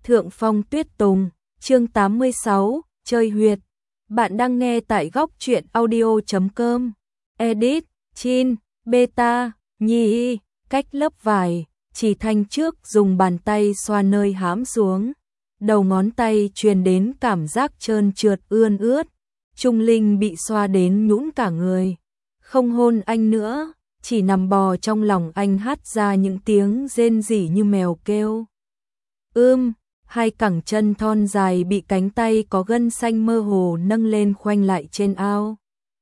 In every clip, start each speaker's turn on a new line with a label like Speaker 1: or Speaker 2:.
Speaker 1: Thượng Phong Tuyết Tùng, chương 86, chơi huyệt. Bạn đang nghe tại góc truyện audio.com. Edit, Chin, Beta, Nhi, cách lớp vải, Chỉ Thanh trước dùng bàn tay xoa nơi hãm xuống. Đầu ngón tay truyền đến cảm giác trơn trượt ươn ướt. Trung Linh bị xoa đến nhũn cả người. Không hôn anh nữa, chỉ nằm bò trong lòng anh hát ra những tiếng rên rỉ như mèo kêu. Hai cẳng chân thon dài bị cánh tay có gân xanh mơ hồ nâng lên khoanh lại trên ao.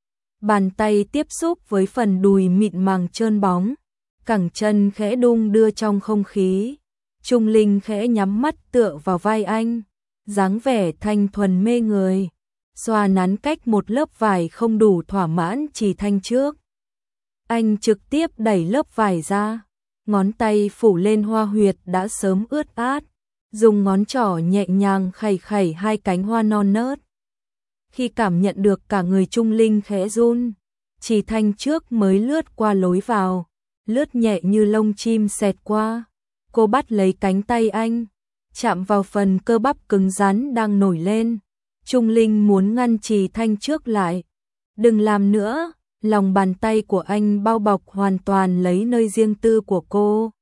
Speaker 1: Bàn tay tiếp xúc với phần đùi mịn màng trơn bóng, cẳng chân khẽ đung đưa trong không khí. Trung Linh khẽ nhắm mắt tựa vào vai anh, dáng vẻ thanh thuần mê người. Xoa nắn cách một lớp vải không đủ thỏa mãn Chỉ Thanh trước. Anh trực tiếp đẩy lớp vải ra, ngón tay phủ lên hoa huyệt đã sớm ướt át, dùng ngón trỏ nhẹ nhàng khẩy khẩy hai cánh hoa non nớt. Khi cảm nhận được cả người Trung Linh khẽ run, Chỉ Thanh trước mới lướt qua lối vào, lướt nhẹ như lông chim xẹt qua. Cô bắt lấy cánh tay anh, chạm vào phần cơ bắp cứng rắn đang nổi lên. Trung Linh muốn ngăn Chỉ Thanh trước lại. Đừng làm nữa, lòng bàn tay của anh bao bọc hoàn toàn lấy nơi riêng tư của cô.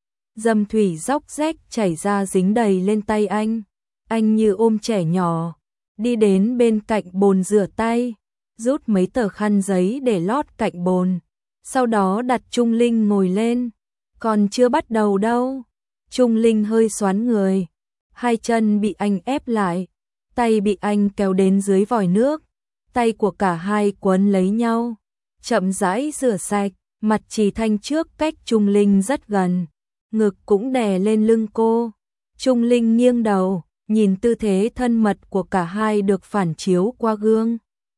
Speaker 1: Dâm thủy róc rách chảy ra dính đầy lên tay anh. Anh như ôm trẻ nhỏ, đi đến bên cạnh bồn rửa tay, rút mấy tờ khăn giấy để lót cạnh bồn. Sau đó đặt Trung Linh ngồi lên. Còn chưa bắt đầu đâu. Trung Linh hơi xoắn người. Hai chân bị anh ép lại, tay bị anh kéo đến dưới vòi nước. Tay của cả hai quấn lấy nhau, chậm rãi rửa sạch. Mặt Chỉ Thanh trước cách Trung Linh rất gần, ngực cũng đè lên lưng cô. Trung Linh nghiêng đầu, nhìn tư thế thân mật của cả hai được phản chiếu qua gương.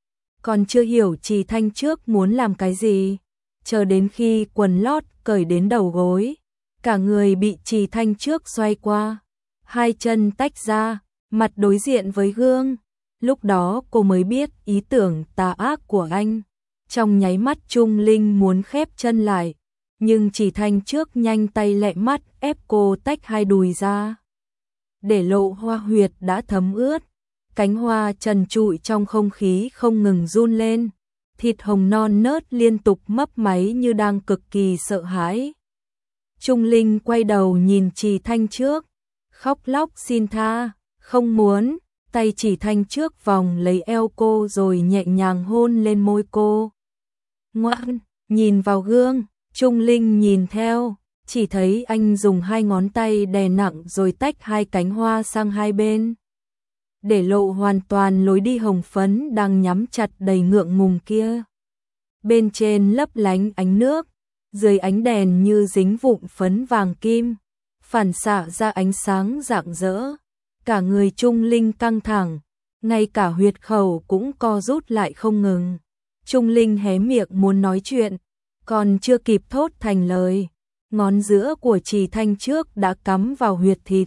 Speaker 1: Còn chưa hiểu Chỉ Thanh trước muốn làm cái gì, chờ đến khi quần lót cởi đến đầu gối, cả người bị Chỉ Thanh trước xoay qua, hai chân tách ra, mặt đối diện với gương. Lúc đó cô mới biết ý tưởng tà ác của anh. Trong nháy mắt Trung Linh muốn khép chân lại, nhưng Chỉ Thanh trước nhanh tay lẹ mắt ép cô tách hai đùi ra, để lộ hoa huyệt đã thấm ướt. Cánh hoa trần trụi trong không khí không ngừng run lên, thịt hồng non nớt liên tục mấp máy như đang cực kỳ sợ hãi. Trung Linh quay đầu nhìn Chỉ Thanh trước, khóc lóc xin tha, không muốn. Tay Chỉ Thanh trước vòng lấy eo cô rồi nhẹ nhàng hôn lên môi cô. Ngoan, nhìn vào gương. Trung Linh nhìn theo, chỉ thấy anh dùng hai ngón tay đè nặng rồi tách hai cánh hoa sang hai bên, để lộ hoàn toàn lối đi hồng phấn đang nhắm chặt đầy ngượng ngùng kia. Bên trên lấp lánh ánh nước, dưới ánh đèn như dính vụn phấn vàng kim, phản xạ ra ánh sáng rạng rỡ. Cả người Trung Linh căng thẳng, ngay cả huyệt khẩu cũng co rút lại không ngừng. Trung Linh hé miệng muốn nói chuyện, còn chưa kịp thốt thành lời, ngón giữa của Chỉ Thanh trước đã cắm vào huyệt thịt.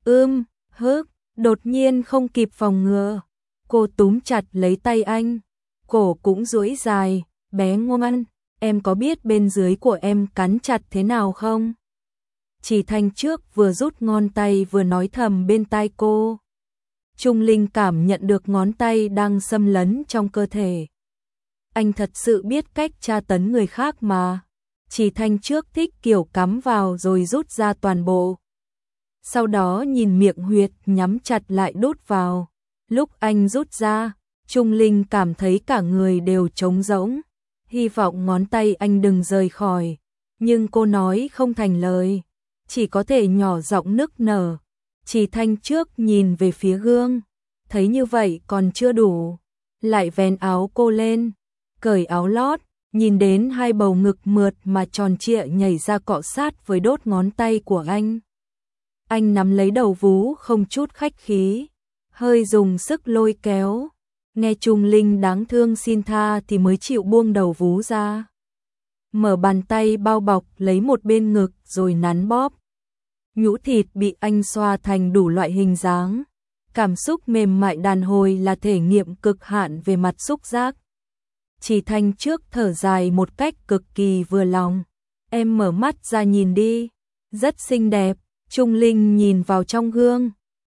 Speaker 1: Đột nhiên không kịp phòng ngừa, cô túm chặt lấy tay anh, cổ cũng duỗi dài. Bé ngoan, em có biết bên dưới của em cắn chặt thế nào không? Chỉ Thanh trước vừa rút ngón tay vừa nói thầm bên tai cô. Trung Linh cảm nhận được ngón tay đang xâm lấn trong cơ thể. Anh thật sự biết cách tra tấn người khác mà. Chỉ Thanh trước thích kiểu cắm vào rồi rút ra toàn bộ. Sau đó nhìn miệng huyệt nhắm chặt lại đút vào. Lúc anh rút ra, Trung Linh cảm thấy cả người đều trống rỗng. Hy vọng ngón tay anh đừng rời khỏi, nhưng cô nói không thành lời, chỉ có thể nhỏ giọng nức nở. Chỉ Thanh trước nhìn về phía gương, thấy như vậy còn chưa đủ, lại vén áo cô lên, cởi áo lót, nhìn đến hai bầu ngực mượt mà tròn trịa nhảy ra cọ sát với đốt ngón tay của anh. Anh nắm lấy đầu vú không chút khách khí, hơi dùng sức lôi kéo. Nghe Trung Linh đáng thương xin tha thì mới chịu buông đầu vú ra. Mở bàn tay bao bọc lấy một bên ngực rồi nắn bóp. Nhũ thịt bị anh xoa thành đủ loại hình dáng. Cảm xúc mềm mại đàn hồi là thể nghiệm cực hạn về mặt xúc giác. Chỉ Thanh trước thở dài một cách cực kỳ vừa lòng. Em mở mắt ra nhìn đi, rất xinh đẹp. Trung Linh nhìn vào trong gương,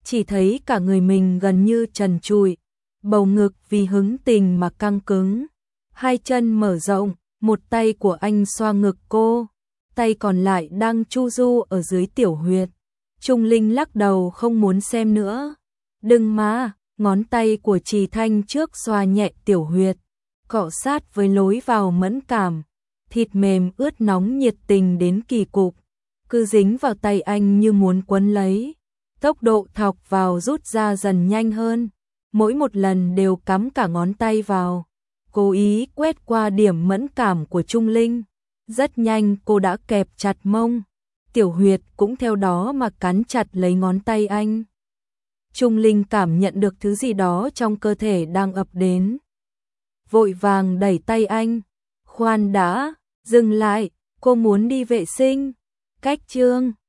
Speaker 1: chỉ thấy cả người mình gần như trần trụi, bầu ngực vì hứng tình mà căng cứng. Hai chân mở rộng, một tay của anh xoa ngực cô, tay còn lại đang chu du ở dưới tiểu huyệt. Trung Linh lắc đầu không muốn xem nữa. Đừng mà, ngón tay của Trì Thanh trước xoa nhẹ tiểu huyệt, cọ sát với lối vào mẫn cảm, thịt mềm ướt nóng nhiệt tình đến kỳ cục, cứ dính vào tay anh như muốn quấn lấy. Tốc độ thọc vào rút ra dần nhanh hơn, mỗi một lần đều cắm cả ngón tay vào, cố ý quét qua điểm mẫn cảm của Trung Linh. Rất nhanh cô đã kẹp chặt mông, tiểu huyệt cũng theo đó mà cắn chặt lấy ngón tay anh. Trung Linh cảm nhận được thứ gì đó trong cơ thể đang ập đến, vội vàng đẩy tay anh. Khoan đã, dừng lại, cô muốn đi vệ sinh. Cách chương